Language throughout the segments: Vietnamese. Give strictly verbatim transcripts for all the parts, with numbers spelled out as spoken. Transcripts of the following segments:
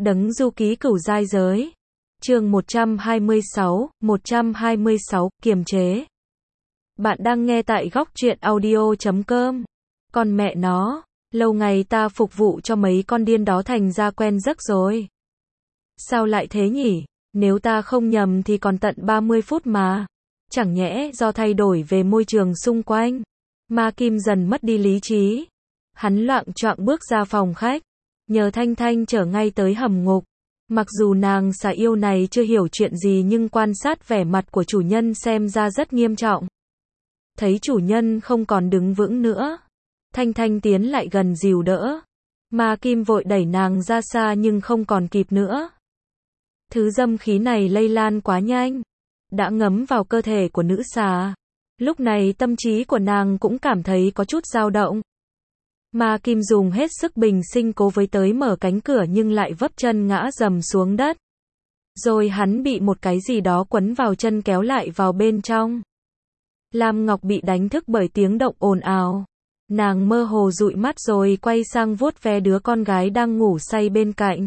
Đấng du ký cửu giai giới. Chương một trăm hai mươi sáu, một trăm hai mươi sáu, kiềm chế. Bạn đang nghe tại góc truyện audio chấm com. Con mẹ nó, lâu ngày ta phục vụ cho mấy con điên đó thành ra quen giấc rồi. Sao lại thế nhỉ? Nếu ta không nhầm thì còn tận ba mươi phút mà. Chẳng nhẽ do thay đổi về môi trường xung quanh. Ma Kim dần mất đi lý trí. Hắn loạng choạng bước ra phòng khách. Nhờ Thanh Thanh chở ngay tới hầm ngục. Mặc dù nàng xà yêu này chưa hiểu chuyện gì nhưng quan sát vẻ mặt của chủ nhân xem ra rất nghiêm trọng. Thấy chủ nhân không còn đứng vững nữa. Thanh Thanh tiến lại gần dìu đỡ. Ma Kim vội đẩy nàng ra xa nhưng không còn kịp nữa. Thứ dâm khí này lây lan quá nhanh. Đã ngấm vào cơ thể của nữ xà. Lúc này tâm trí của nàng cũng cảm thấy có chút dao động. Ma Kim dùng hết sức bình sinh cố với tới mở cánh cửa nhưng lại vấp chân ngã dầm xuống đất. Rồi hắn bị một cái gì đó quấn vào chân kéo lại vào bên trong. Lam Ngọc bị đánh thức bởi tiếng động ồn ào. Nàng mơ hồ dụi mắt rồi quay sang vuốt ve đứa con gái đang ngủ say bên cạnh.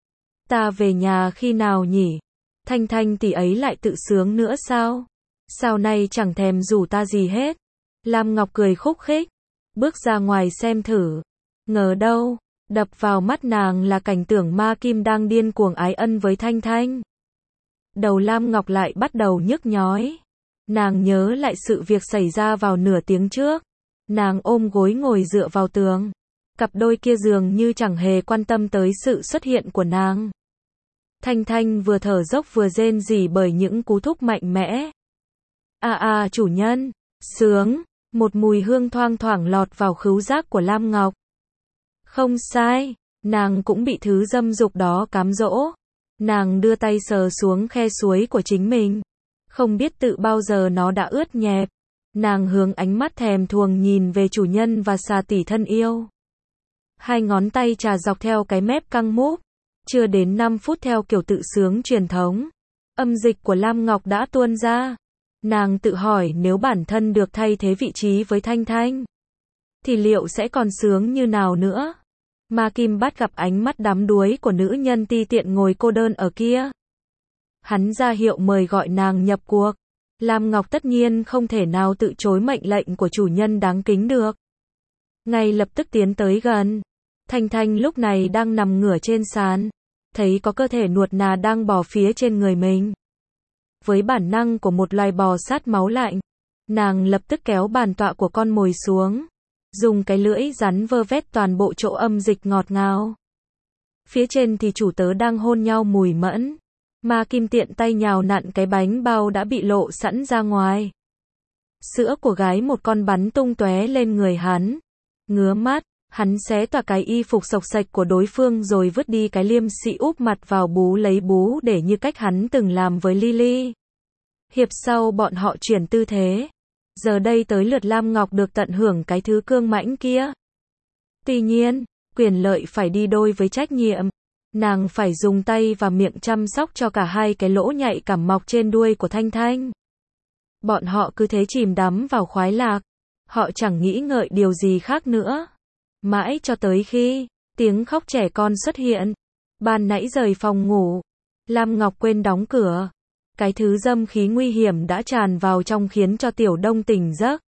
Ta về nhà khi nào nhỉ? Thanh Thanh tỷ ấy lại tự sướng nữa sao? Sao nay chẳng thèm rủ ta gì hết? Lam Ngọc cười khúc khích. Bước ra ngoài xem thử. Ngờ đâu, đập vào mắt nàng là cảnh tượng Ma Kim đang điên cuồng ái ân với Thanh Thanh. Đầu Lam Ngọc lại bắt đầu nhức nhói. Nàng nhớ lại sự việc xảy ra vào nửa tiếng trước. Nàng ôm gối ngồi dựa vào tường. Cặp đôi kia dường như chẳng hề quan tâm tới sự xuất hiện của nàng. Thanh Thanh vừa thở dốc vừa rên rỉ bởi những cú thúc mạnh mẽ. À à chủ nhân, sướng. Một mùi hương thoang thoảng lọt vào khứu giác của Lam Ngọc. Không sai, nàng cũng bị thứ dâm dục đó cám dỗ. Nàng đưa tay sờ xuống khe suối của chính mình. Không biết tự bao giờ nó đã ướt nhẹp. Nàng hướng ánh mắt thèm thuồng nhìn về chủ nhân và xà tỷ thân yêu. Hai ngón tay chà dọc theo cái mép căng múp. Chưa đến năm phút theo kiểu tự sướng truyền thống. Âm dịch của Lam Ngọc đã tuôn ra. Nàng tự hỏi nếu bản thân được thay thế vị trí với Thanh Thanh, thì liệu sẽ còn sướng như nào nữa? Ma Kim bắt gặp ánh mắt đắm đuối của nữ nhân ti tiện ngồi cô đơn ở kia. Hắn ra hiệu mời gọi nàng nhập cuộc. Lam Ngọc tất nhiên không thể nào tự chối mệnh lệnh của chủ nhân đáng kính được. Ngay lập tức tiến tới gần. Thanh Thanh lúc này đang nằm ngửa trên sàn. Thấy có cơ thể nuột nà đang bò phía trên người mình. Với bản năng của một loài bò sát máu lạnh, nàng lập tức kéo bàn tọa của con mồi xuống, dùng cái lưỡi rắn vơ vét toàn bộ chỗ âm dịch ngọt ngào. Phía trên thì chủ tớ đang hôn nhau mùi mẫn. Ma Kim tiện tay nhào nặn cái bánh bao đã bị lộ sẵn ra ngoài. Sữa của gái một con bắn tung tóe lên người hắn. Ngứa mắt, hắn xé toạc cái y phục sộc sạch của đối phương rồi vứt đi cái liêm sĩ úp mặt vào bú lấy bú để như cách hắn từng làm với Lily. Hiệp sau bọn họ chuyển tư thế. Giờ đây tới lượt Lam Ngọc được tận hưởng cái thứ cương mãnh kia. Tuy nhiên, quyền lợi phải đi đôi với trách nhiệm. Nàng phải dùng tay và miệng chăm sóc cho cả hai cái lỗ nhạy cảm mọc trên đuôi của Thanh Thanh. Bọn họ cứ thế chìm đắm vào khoái lạc. Họ chẳng nghĩ ngợi điều gì khác nữa. Mãi cho tới khi tiếng khóc trẻ con xuất hiện. Ban nãy rời phòng ngủ, Lam Ngọc quên đóng cửa. Cái thứ dâm khí nguy hiểm đã tràn vào trong khiến cho Tiểu Đông tỉnh giấc.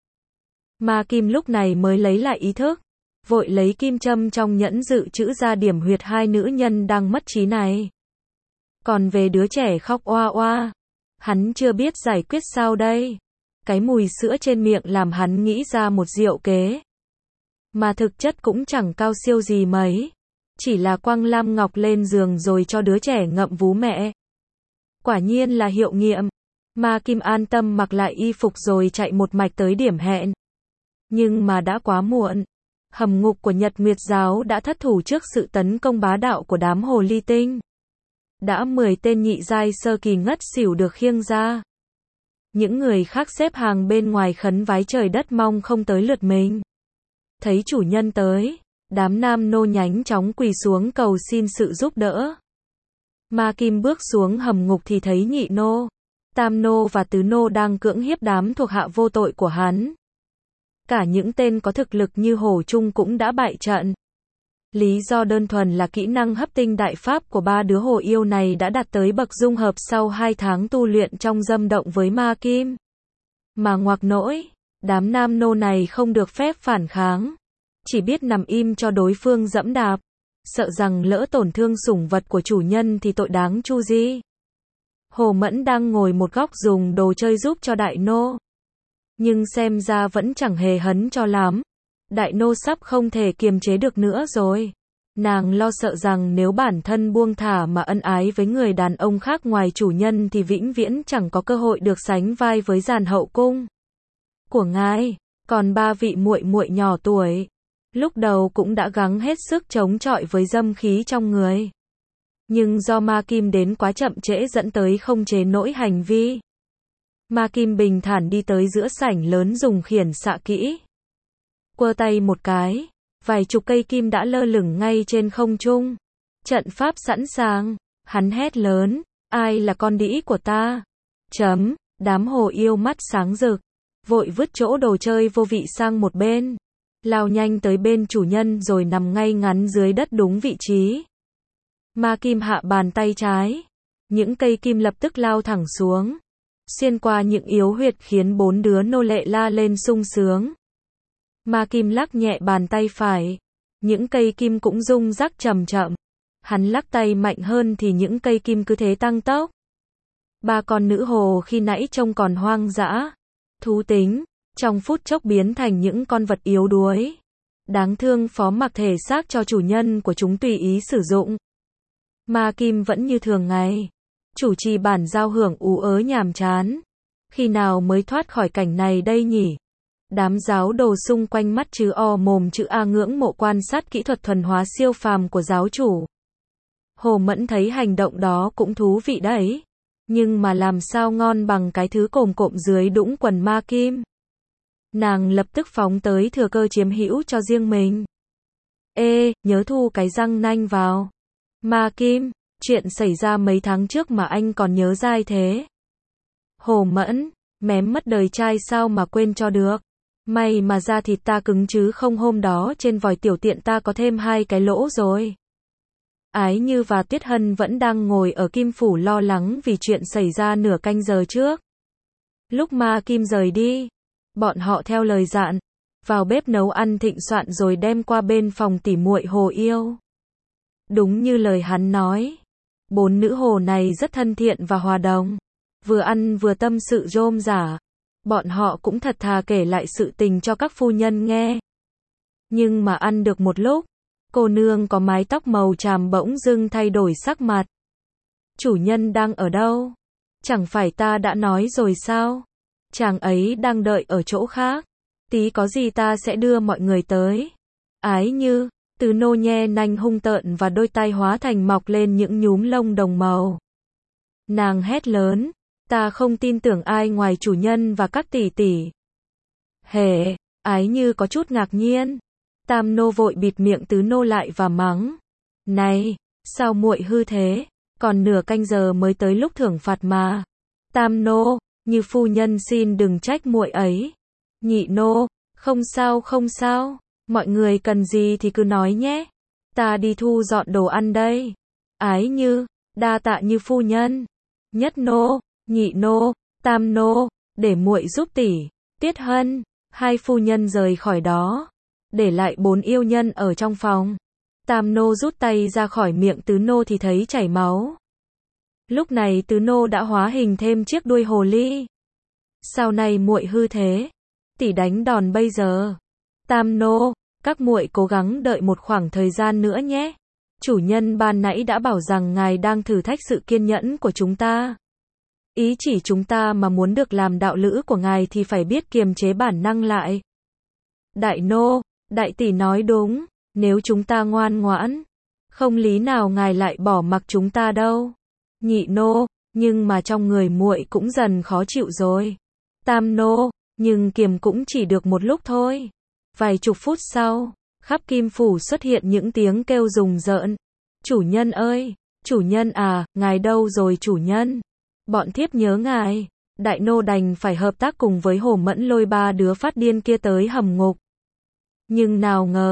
Ma Kim lúc này mới lấy lại ý thức, vội lấy kim châm trong nhẫn dự trữ ra điểm huyệt hai nữ nhân đang mất trí này. Còn về đứa trẻ khóc oa oa, hắn chưa biết giải quyết sao đây. Cái mùi sữa trên miệng làm hắn nghĩ ra một diệu kế. Mà thực chất cũng chẳng cao siêu gì mấy. Chỉ là quăng Lam Ngọc lên giường rồi cho đứa trẻ ngậm vú mẹ. Quả nhiên là hiệu nghiệm. Ma Kim an tâm mặc lại y phục rồi chạy một mạch tới điểm hẹn. Nhưng mà đã quá muộn. Hầm ngục của Nhật Nguyệt Giáo đã thất thủ trước sự tấn công bá đạo của đám hồ ly tinh. Đã mười tên nhị giai sơ kỳ ngất xỉu được khiêng ra. Những người khác xếp hàng bên ngoài khấn vái trời đất mong không tới lượt mình. Thấy chủ nhân tới, đám nam nô nhánh chóng quỳ xuống cầu xin sự giúp đỡ. Ma Kim bước xuống hầm ngục thì thấy nhị nô, tam nô và tứ nô đang cưỡng hiếp đám thuộc hạ vô tội của hắn. Cả những tên có thực lực như Hổ Trung cũng đã bại trận. Lý do đơn thuần là kỹ năng hấp tinh đại pháp của ba đứa hồ yêu này đã đạt tới bậc dung hợp sau hai tháng tu luyện trong dâm động với ma kim. Mà ngoặc nỗi, đám nam nô này không được phép phản kháng, chỉ biết nằm im cho đối phương dẫm đạp, sợ rằng lỡ tổn thương sủng vật của chủ nhân thì tội đáng chu di. Hồ Mẫn đang ngồi một góc dùng đồ chơi giúp cho đại nô, nhưng xem ra vẫn chẳng hề hấn cho lắm. Đại nô sắp không thể kiềm chế được nữa rồi. Nàng lo sợ rằng nếu bản thân buông thả mà ân ái với người đàn ông khác ngoài chủ nhân thì vĩnh viễn chẳng có cơ hội được sánh vai với dàn hậu cung của ngài. Còn ba vị muội muội nhỏ tuổi, lúc đầu cũng đã gắng hết sức chống chọi với dâm khí trong người. Nhưng do ma kim đến quá chậm trễ dẫn tới không chế nổi hành vi. Ma kim bình thản đi tới giữa sảnh lớn dùng khiển xạ kỹ. Quơ tay một cái, vài chục cây kim đã lơ lửng ngay trên không trung. Trận pháp sẵn sàng, hắn hét lớn, ai là con đĩ của ta? Chấm, đám hồ yêu mắt sáng rực, vội vứt chỗ đồ chơi vô vị sang một bên. Lao nhanh tới bên chủ nhân rồi nằm ngay ngắn dưới đất đúng vị trí. Ma kim hạ bàn tay trái, những cây kim lập tức lao thẳng xuống, xuyên qua những yếu huyệt khiến bốn đứa nô lệ la lên sung sướng. Ma kim lắc nhẹ bàn tay phải, những cây kim cũng rung rắc chậm chậm. Hắn lắc tay mạnh hơn thì những cây kim cứ thế tăng tốc. Ba con nữ hồ khi nãy trông còn hoang dã, thú tính, trong phút chốc biến thành những con vật yếu đuối, đáng thương phó mặc thể xác cho chủ nhân của chúng tùy ý sử dụng. Ma kim vẫn như thường ngày, chủ trì bản giao hưởng ú ớ nhàm chán. Khi nào mới thoát khỏi cảnh này đây nhỉ? Đám giáo đồ xung quanh mắt chữ O mồm chữ A ngưỡng mộ quan sát kỹ thuật thuần hóa siêu phàm của giáo chủ. Hồ Mẫn thấy hành động đó cũng thú vị đấy, nhưng mà làm sao ngon bằng cái thứ cồm cộm dưới đũng quần ma kim. Nàng lập tức phóng tới thừa cơ chiếm hữu cho riêng mình. Ê, nhớ thu cái răng nanh vào. Ma kim, chuyện xảy ra mấy tháng trước mà anh còn nhớ dai thế. Hồ Mẫn, mém mất đời trai sao mà quên cho được. May mà da thịt ta cứng chứ không hôm đó trên vòi tiểu tiện ta có thêm hai cái lỗ rồi. Ái Như và Tuyết Hân vẫn đang ngồi ở Kim Phủ lo lắng vì chuyện xảy ra nửa canh giờ trước. Lúc ma kim rời đi, bọn họ theo lời dặn, vào bếp nấu ăn thịnh soạn rồi đem qua bên phòng tỉ muội hồ yêu. Đúng như lời hắn nói, bốn nữ hồ này rất thân thiện và hòa đồng, vừa ăn vừa tâm sự rôm rả. Bọn họ cũng thật thà kể lại sự tình cho các phu nhân nghe. Nhưng mà ăn được một lúc, cô nương có mái tóc màu tràm bỗng dưng thay đổi sắc mặt. Chủ nhân đang ở đâu? Chẳng phải ta đã nói rồi sao? Chàng ấy đang đợi ở chỗ khác. Tí có gì ta sẽ đưa mọi người tới. Ái Như, từ nô nhe nanh hung tợn và đôi tai hóa thành mọc lên những nhúm lông đồng màu. Nàng hét lớn. Ta không tin tưởng ai ngoài chủ nhân và các tỷ tỷ. Hề, Ái Như có chút ngạc nhiên. Tam nô vội bịt miệng tứ nô lại và mắng. Này, sao muội hư thế? Còn nửa canh giờ mới tới lúc thưởng phạt mà. Tam nô, như phu nhân xin đừng trách muội ấy. Nhị nô, không sao không sao, mọi người cần gì thì cứ nói nhé. Ta đi thu dọn đồ ăn đây. Ái Như, đa tạ như phu nhân. Nhất nô, nhị nô, tam nô, để muội giúp tỷ. Tiết Hân, hai phu nhân rời khỏi đó, để lại bốn yêu nhân ở trong phòng. Tam nô rút tay ra khỏi miệng tứ nô thì thấy chảy máu. Lúc này tứ nô đã hóa hình thêm chiếc đuôi hồ ly. Sao này muội hư thế? Tỷ đánh đòn bây giờ. Tam nô, các muội cố gắng đợi một khoảng thời gian nữa nhé. Chủ nhân ban nãy đã bảo rằng ngài đang thử thách sự kiên nhẫn của chúng ta. Ý chỉ chúng ta mà muốn được làm đạo lữ của ngài thì phải biết kiềm chế bản năng lại. Đại nô, đại tỷ nói đúng, nếu chúng ta ngoan ngoãn, không lý nào ngài lại bỏ mặc chúng ta đâu. Nhị nô, nhưng mà trong người muội cũng dần khó chịu rồi. Tam nô, nhưng kiềm cũng chỉ được một lúc thôi. Vài chục phút sau, khắp Kim Phủ xuất hiện những tiếng kêu rùng rợn. Chủ nhân ơi, chủ nhân à, ngài đâu rồi chủ nhân? Bọn thiếp nhớ ngài. Đại nô đành phải hợp tác cùng với Hồ Mẫn lôi ba đứa phát điên kia tới hầm ngục. Nhưng nào ngờ,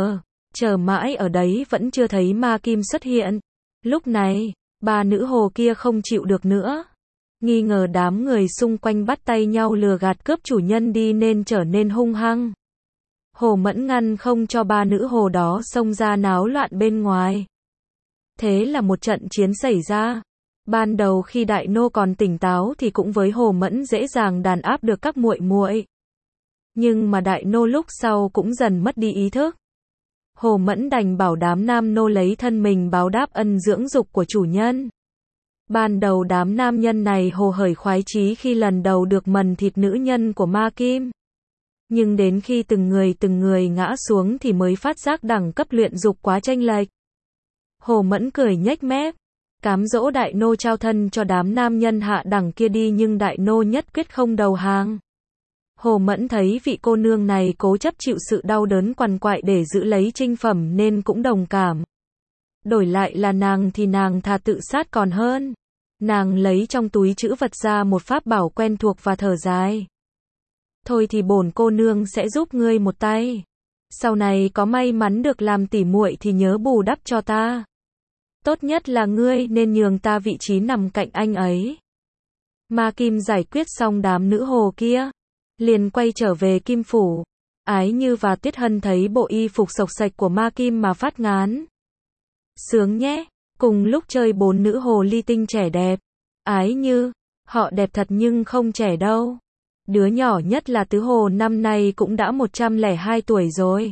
Chờ mãi ở đấy vẫn chưa thấy Ma Kim xuất hiện. Lúc này, ba nữ hồ kia không chịu được nữa. Nghi ngờ đám người xung quanh bắt tay nhau lừa gạt cướp chủ nhân đi nên trở nên hung hăng. Hồ Mẫn ngăn không cho ba nữ hồ đó xông ra náo loạn bên ngoài. Thế là một trận chiến xảy ra. Ban đầu khi Đại Nô còn tỉnh táo thì cũng với Hồ Mẫn dễ dàng đàn áp được các muội muội. Nhưng mà Đại Nô lúc sau cũng dần mất đi ý thức. Hồ Mẫn đành bảo đám nam nô lấy thân mình báo đáp ân dưỡng dục của chủ nhân. Ban đầu đám nam nhân này hồ hởi khoái chí khi lần đầu được mần thịt nữ nhân của Ma Kim. Nhưng đến khi từng người từng người ngã xuống thì mới phát giác đẳng cấp luyện dục quá chênh lệch. Hồ Mẫn cười nhếch mép, cám dỗ Đại Nô trao thân cho đám nam nhân hạ đẳng kia đi, nhưng Đại Nô nhất quyết không đầu hàng. Hồ Mẫn thấy vị cô nương này cố chấp chịu sự đau đớn quằn quại để giữ lấy trinh phẩm nên cũng đồng cảm. Đổi lại là nàng thì nàng thà tự sát còn hơn. Nàng lấy trong túi trữ vật ra một pháp bảo quen thuộc và thở dài. Thôi thì bổn cô nương sẽ giúp ngươi một tay. Sau này có may mắn được làm tỉ muội thì nhớ bù đắp cho ta. Tốt nhất là ngươi nên nhường ta vị trí nằm cạnh anh ấy. Ma Kim giải quyết xong đám nữ hồ kia, liền quay trở về Kim Phủ. Ái Như và Tuyết Hân thấy bộ y phục xộc xệch của Ma Kim mà phát ngán. Sướng nhé, cùng lúc chơi bốn nữ hồ ly tinh trẻ đẹp. Ái Như, họ đẹp thật nhưng không trẻ đâu. Đứa nhỏ nhất là Tứ Hồ năm nay cũng đã một trăm lẻ hai tuổi rồi.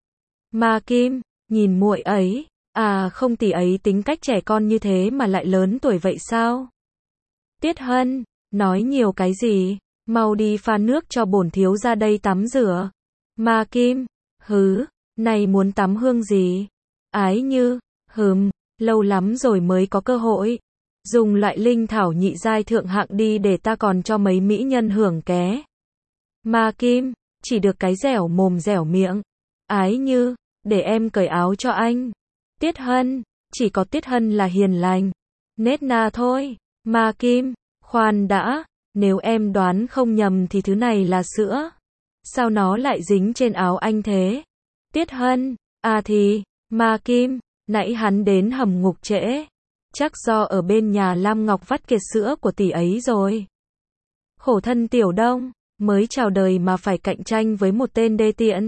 Ma Kim, nhìn muội ấy, à không, tỷ ấy tính cách trẻ con như thế mà lại lớn tuổi vậy sao? Tuyết Hân, nói nhiều cái gì, mau đi pha nước cho bổn thiếu ra đây tắm rửa. Ma Kim, hứ, này muốn tắm hương gì? Ái Như, hừm, lâu lắm rồi mới có cơ hội. Dùng loại linh thảo nhị giai thượng hạng đi để ta còn cho mấy mỹ nhân hưởng ké. Ma Kim, chỉ được cái dẻo mồm dẻo miệng. Ái Như, để em cởi áo cho anh. Tuyết Hân, chỉ có Tuyết Hân là hiền lành. Nết na thôi. Ma Kim, khoan đã, nếu em đoán không nhầm thì thứ này là sữa. Sao nó lại dính trên áo anh thế? Tuyết Hân, à thì, Ma Kim, nãy hắn đến hầm ngục trễ. Chắc do ở bên nhà Lam Ngọc vắt kiệt sữa của tỷ ấy rồi. Khổ thân Tiểu Đông, mới chào đời mà phải cạnh tranh với một tên đê tiện.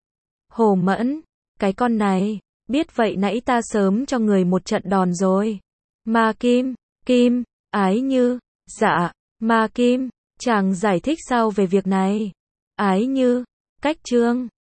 Hồ Mẫn, cái con này, biết vậy nãy ta sớm cho người một trận đòn rồi. Ma Kim, Kim, Ái Như, dạ, Ma Kim, chàng giải thích sao về việc này? Ái Như, cách chương.